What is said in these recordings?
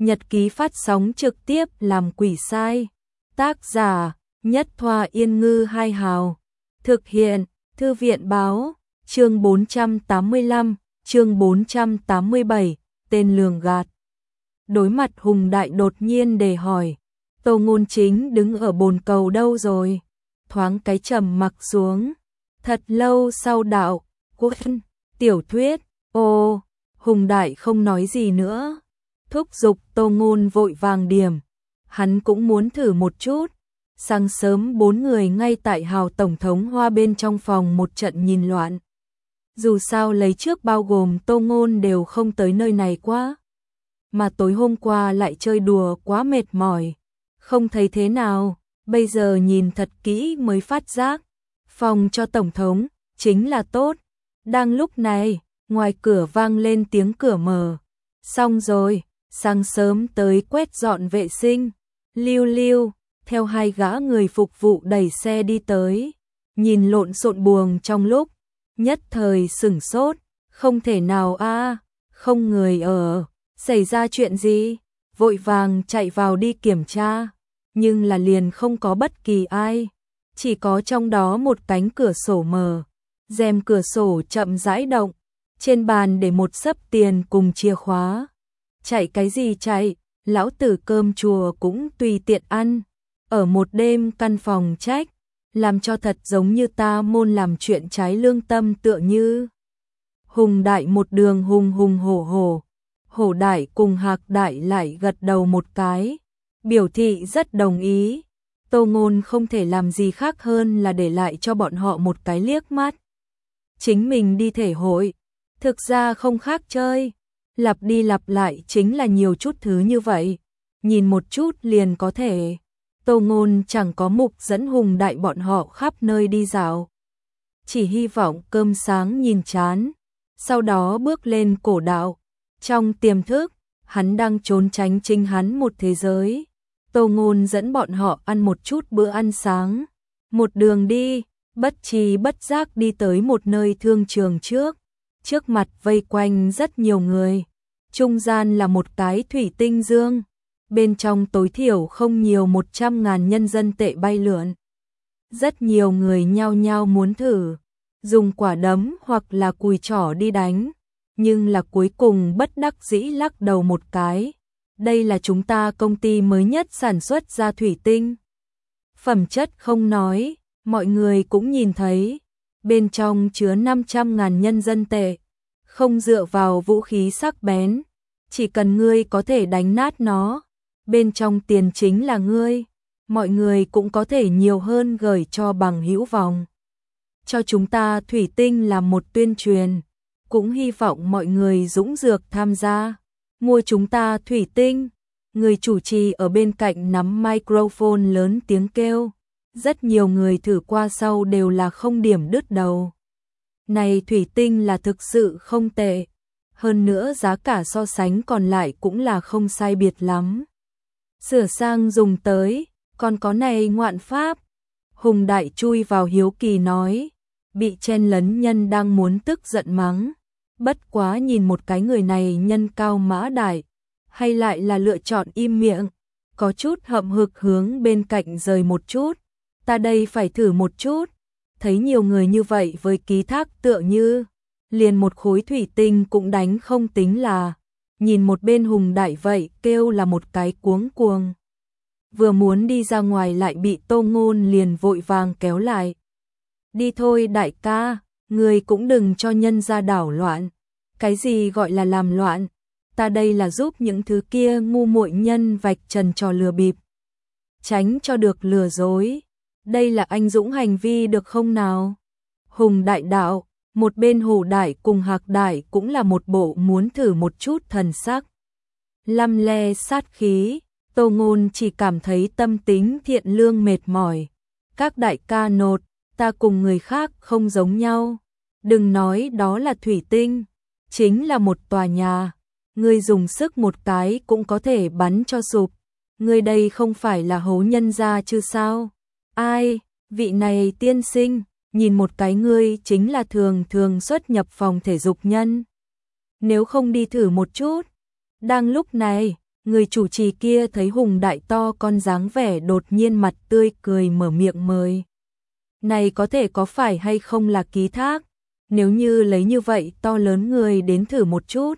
Nhật ký phát sóng trực tiếp làm quỷ sai. Tác giả Nhất Thoa Yên Ngư Hai Hào. Thực hiện Thư viện Báo. Chương 485, chương 487, tên lường gạt. Đối mặt Hùng Đại đột nhiên đề hỏi, Tô Ngôn Chính đứng ở bồn cầu đâu rồi? Thoáng cái trầm mặc xuống. Thật lâu sau đạo, quân, tiểu thuyết, Hùng Đại không nói gì nữa. Thúc giục Tô Ngôn vội vàng điểm. Hắn cũng muốn thử một chút. Sáng sớm 4 người ngay tại hào tổng thống Hoa bên trong phòng một trận nhìn loạn. Dù sao lấy trước bao gồm Tô Ngôn đều không tới nơi này quá. Mà tối hôm qua lại chơi đùa quá mệt mỏi. Không thấy thế nào, bây giờ nhìn thật kỹ mới phát giác. Phòng cho tổng thống, chính là tốt. Đang lúc này, ngoài cửa vang lên tiếng cửa mở. Xong rồi, sáng sớm tới quét dọn vệ sinh. Lưu Lưu, theo hai gã người phục vụ đẩy xe đi tới. Nhìn lộn xộn buồng trong lúc, nhất thời sửng sốt. Không thể nào không người ở. Xảy ra chuyện gì? Vội vàng chạy vào đi kiểm tra. Nhưng là liền không có bất kỳ ai. Chỉ có trong đó một cánh cửa sổ mở. Rèm cửa sổ chậm rãi động. Trên bàn để một xấp tiền cùng chìa khóa. Chạy cái gì chạy? Lão tử cơm chùa cũng tùy tiện ăn. Ở một đêm căn phòng trách. Làm cho thật giống như ta môn làm chuyện trái lương tâm tựa như. Hùng Đại một đường hùng hùng hổ hổ. Hổ Đại cùng Hạc Đại lại gật đầu một cái. Biểu thị rất đồng ý. Tô Ngôn không thể làm gì khác hơn là để lại cho bọn họ một cái liếc mắt. Chính mình đi thể hội. Thực ra không khác chơi. Lặp đi lặp lại chính là nhiều chút thứ như vậy. Nhìn một chút liền có thể. Tô Ngôn chẳng có mục dẫn Hùng Đại bọn họ khắp nơi đi dạo. Chỉ hy vọng cơm sáng nhìn chán. Sau đó bước lên cổ đạo. Trong tiềm thức, hắn đang trốn tránh chính hắn một thế giới. Tô Ngôn dẫn bọn họ ăn một chút bữa ăn sáng. Một đường đi, bất tri bất giác đi tới một nơi thương trường trước. Trước mặt vây quanh rất nhiều người. Trung gian là một cái thủy tinh dương. Bên trong tối thiểu không nhiều 100.000 nhân dân tệ bay lượn. Rất nhiều người nhao nhao muốn thử. Dùng quả đấm hoặc là cùi chỏ đi đánh. Nhưng là cuối cùng bất đắc dĩ lắc đầu một cái. Đây là chúng ta công ty mới nhất sản xuất ra thủy tinh. Phẩm chất không nói, mọi người cũng nhìn thấy. Bên trong chứa 500.000 nhân dân tệ. Không dựa vào vũ khí sắc bén. Chỉ cần ngươi có thể đánh nát nó. Bên trong tiền chính là ngươi. Mọi người cũng có thể nhiều hơn gửi cho bằng hữu vòng. Cho chúng ta thủy tinh là một tuyên truyền. Cũng hy vọng mọi người dũng dược tham gia. Mua chúng ta thủy tinh. Người chủ trì ở bên cạnh nắm microphone lớn tiếng kêu. Rất nhiều người thử qua sau đều là không điểm đứt đầu. Này thủy tinh là thực sự không tệ. Hơn nữa giá cả so sánh còn lại cũng là không sai biệt lắm. Sửa sang dùng tới, còn có này ngoạn pháp. Hùng Đại chui vào hiếu kỳ nói. Bị chen lấn nhân đang muốn tức giận mắng. Bất quá nhìn một cái người này nhân cao mã đại. Hay lại là lựa chọn im miệng. Có chút hậm hực hướng bên cạnh rời một chút. Ta đây phải thử một chút. Thấy nhiều người như vậy với ký thác tựa như. Liền một khối thủy tinh cũng đánh không tính là. Nhìn một bên Hùng Đại vậy kêu là một cái cuống cuồng. Vừa muốn đi ra ngoài lại bị Tô Ngôn liền vội vàng kéo lại. Đi thôi đại ca, người cũng đừng cho nhân ra đảo loạn. Cái gì gọi là làm loạn? Ta đây là giúp những thứ kia ngu muội nhân vạch trần trò lừa bịp. Tránh cho được lừa dối. Đây là anh dũng hành vi được không nào? Hùng Đại đạo, một bên Hổ Đại cùng Hạc Đại cũng là một bộ muốn thử một chút thần sắc. Lăm le sát khí, Tô Ngôn chỉ cảm thấy tâm tính thiện lương mệt mỏi. Các đại ca nột, ta cùng người khác không giống nhau. Đừng nói đó là thủy tinh, chính là một tòa nhà. Ngươi dùng sức một cái cũng có thể bắn cho sụp. Ngươi đây không phải là hố nhân gia chứ sao? Ai, vị này tiên sinh, nhìn một cái ngươi chính là thường thường xuất nhập phòng thể dục nhân. Nếu không đi thử một chút. Đang lúc này, Người chủ trì kia thấy Hùng Đại to con dáng vẻ đột nhiên mặt tươi cười mở miệng mời. Này có thể có phải hay không là ký thác, nếu như lấy như vậy to lớn người đến thử một chút.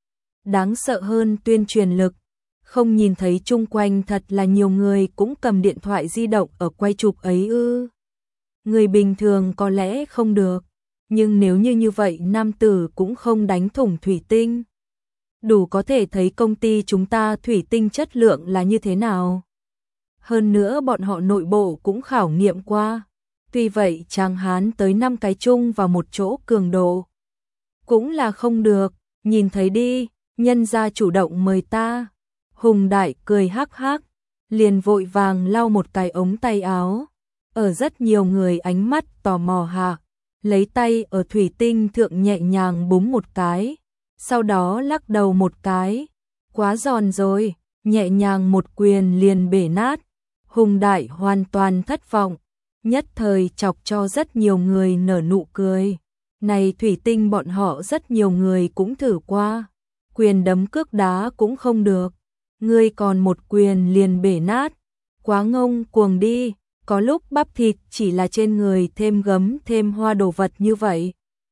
Đáng sợ hơn tuyên truyền lực, không nhìn thấy chung quanh thật là nhiều người cũng cầm điện thoại di động ở quay chụp ấy ư. Người bình thường có lẽ không được, nhưng nếu như vậy nam tử cũng không đánh thủng thủy tinh. Đủ có thể thấy công ty chúng ta thủy tinh chất lượng là như thế nào. Hơn nữa bọn họ nội bộ cũng khảo nghiệm qua. Tuy vậy Tráng Hán tới 5 cái chung vào một chỗ cường độ cũng là không được, nhìn thấy đi, nhân gia chủ động mời ta. Hùng Đại cười hắc hắc, liền vội vàng lau một cái ống tay áo. Ở rất nhiều người ánh mắt tò mò hạ, lấy tay ở thủy tinh thượng nhẹ nhàng búng một cái, sau đó lắc đầu một cái. Quá giòn rồi, nhẹ nhàng một quyền liền bể nát. Hùng Đại hoàn toàn thất vọng, nhất thời chọc cho rất nhiều người nở nụ cười. Này thủy tinh bọn họ rất nhiều người cũng thử qua, quyền đấm cước đá cũng không được. Ngươi còn một quyền liền bể nát, quá ngông cuồng đi, có lúc bắp thịt chỉ là trên người thêm gấm thêm hoa đồ vật như vậy.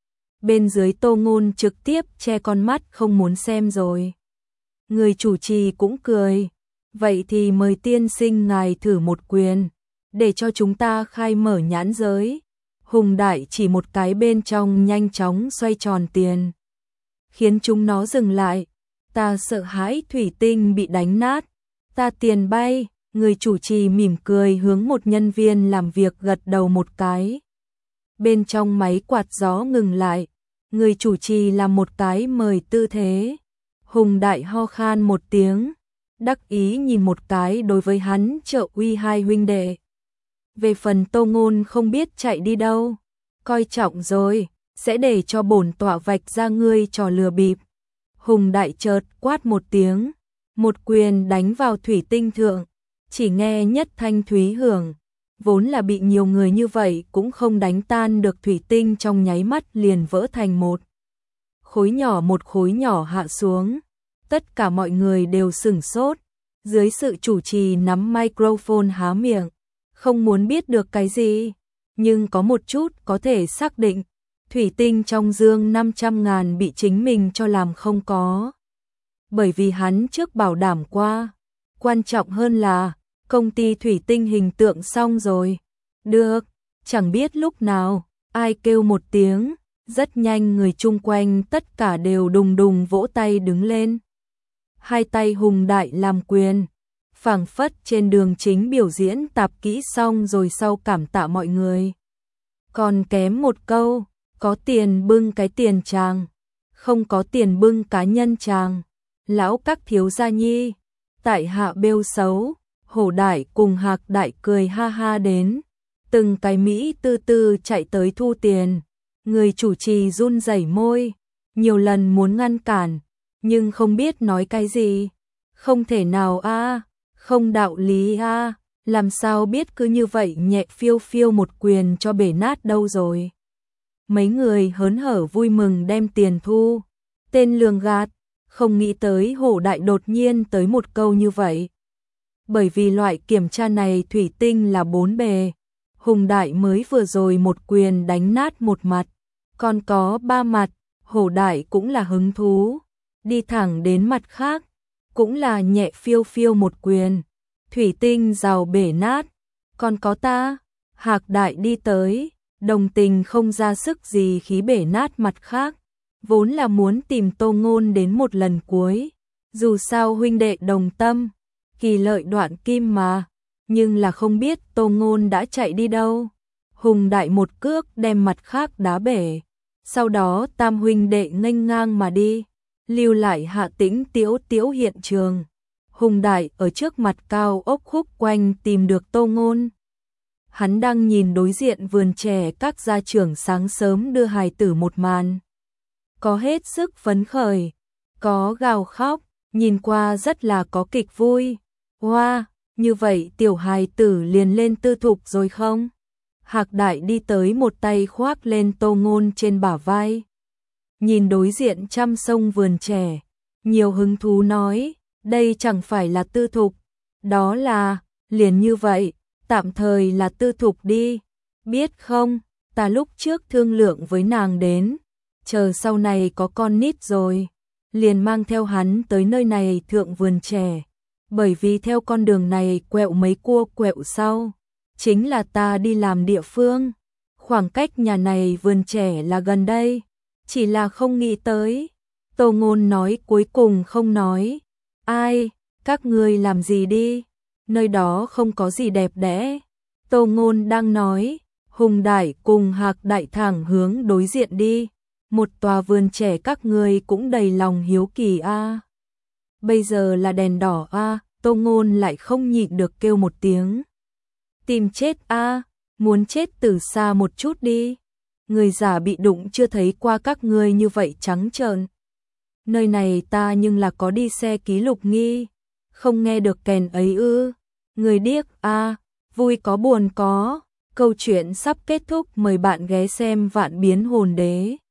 Bên dưới Tô Ngôn trực tiếp che con mắt không muốn xem rồi. Người chủ trì cũng cười, vậy thì mời tiên sinh ngài thử một quyền, để cho chúng ta khai mở nhãn giới. Hùng Đại chỉ một cái bên trong nhanh chóng xoay tròn tiền, khiến chúng nó dừng lại. Ta sợ hãi thủy tinh bị đánh nát, ta tiền bay. Người chủ trì mỉm cười hướng một nhân viên làm việc gật đầu một cái. Bên trong máy quạt gió ngừng lại, người chủ trì làm một cái mời tư thế. Hùng Đại ho khan một tiếng, đắc ý nhìn một cái đối với hắn trợ uy hai huynh đệ. Về phần Tô Ngôn không biết chạy đi đâu, coi trọng rồi, sẽ để cho bổn tọa vạch ra ngươi trò lừa bịp. Hùng Đại chợt quát một tiếng, một quyền đánh vào thủy tinh thượng, chỉ nghe nhất thanh thúy hưởng, vốn là bị nhiều người như vậy cũng không đánh tan được thủy tinh trong nháy mắt liền vỡ thành một khối nhỏ hạ xuống. Tất cả mọi người đều sửng sốt, dưới sự chủ trì nắm microphone há miệng, không muốn biết được cái gì, nhưng có một chút có thể xác định, thủy tinh trong dương 500.000 bị chính mình cho làm không có. Bởi vì hắn trước bảo đảm qua, quan trọng hơn là công ty thủy tinh hình tượng xong rồi. Được, chẳng biết lúc nào, ai kêu một tiếng, rất nhanh người chung quanh tất cả đều đùng đùng vỗ tay đứng lên. Hai tay Hùng Đại làm quyền, phảng phất trên đường chính biểu diễn tạp kỹ xong rồi sau cảm tạ mọi người. Còn kém một câu, có tiền bưng cái tiền chàng, không có tiền bưng cá nhân chàng. Lão các thiếu gia nhi, tại hạ bêu xấu. Hổ Đại cùng Hạc Đại cười ha ha đến, từng cái Mỹ tư tư chạy tới thu tiền. Người chủ trì run rẩy môi, nhiều lần muốn ngăn cản, nhưng không biết nói cái gì. Không thể nào a, không đạo lý a, làm sao biết cứ như vậy nhẹ phiêu phiêu một quyền cho bể nát đâu rồi. Mấy người hớn hở vui mừng đem tiền thu, tên lường gạt, không nghĩ tới Hổ Đại đột nhiên tới một câu như vậy. Bởi vì loại kiểm tra này thủy tinh là 4 bề, Hùng Đại mới vừa rồi một quyền đánh nát một mặt, còn có 3 mặt. Hổ Đại cũng là hứng thú, đi thẳng đến mặt khác, cũng là nhẹ phiêu phiêu một quyền, thủy tinh rào bể nát. Còn có ta, Hạc Đại đi tới, đồng tình không ra sức gì khí bể nát mặt khác, vốn là muốn tìm Tô Ngôn đến một lần cuối, dù sao huynh đệ đồng tâm, kỳ lợi đoạn kim mà, nhưng là không biết Tô Ngôn đã chạy đi đâu. Hùng Đại một cước đem mặt khác đá bể, sau đó tam huynh đệ nghênh ngang mà đi, lưu lại Hạ Tĩnh Tiếu Tiếu hiện trường. Hùng Đại ở trước mặt cao ốc khúc quanh tìm được Tô Ngôn. Hắn đang nhìn đối diện vườn trẻ các gia trưởng sáng sớm đưa hài tử một màn. Có hết sức phấn khởi, có gào khóc, nhìn qua rất là có kịch vui. Wow, như vậy tiểu hài tử liền lên tư thục rồi không? Hạc Đại đi tới một tay khoác lên Tô Ngôn trên bả vai. Nhìn đối diện trăm sông vườn trẻ, nhiều hứng thú nói, Đây chẳng phải là Tư Thục, đó là, liền như vậy, tạm thời là Tư Thục đi. Biết không, ta lúc trước thương lượng với nàng đến, chờ sau này có con nít rồi, liền mang theo hắn tới nơi này thượng vườn trẻ, bởi vì theo con đường này quẹo mấy cua quẹo sau, chính là ta đi làm địa phương. Khoảng cách nhà này vườn trẻ là gần đây, chỉ là không nghĩ tới. Tô Ngôn nói cuối cùng không nói. Ai, các ngươi làm gì đi, nơi đó không có gì đẹp đẽ. Tô Ngôn đang nói, Hùng Đại cùng Hạc Đại thẳng hướng đối diện đi. Một tòa vườn trẻ các ngươi cũng đầy lòng hiếu kỳ a. Bây giờ là đèn đỏ a, Tô Ngôn lại không nhịn được kêu một tiếng. Tìm chết a, muốn chết từ xa một chút đi. Người già bị đụng chưa thấy qua các ngươi như vậy trắng trợn. Nơi này ta nhưng là có đi xe ký lục nghi, không nghe được kèn ấy ư? Người điếc a, vui có buồn có. Câu chuyện sắp kết thúc, mời bạn ghé xem Vạn Biến Hồn Đế.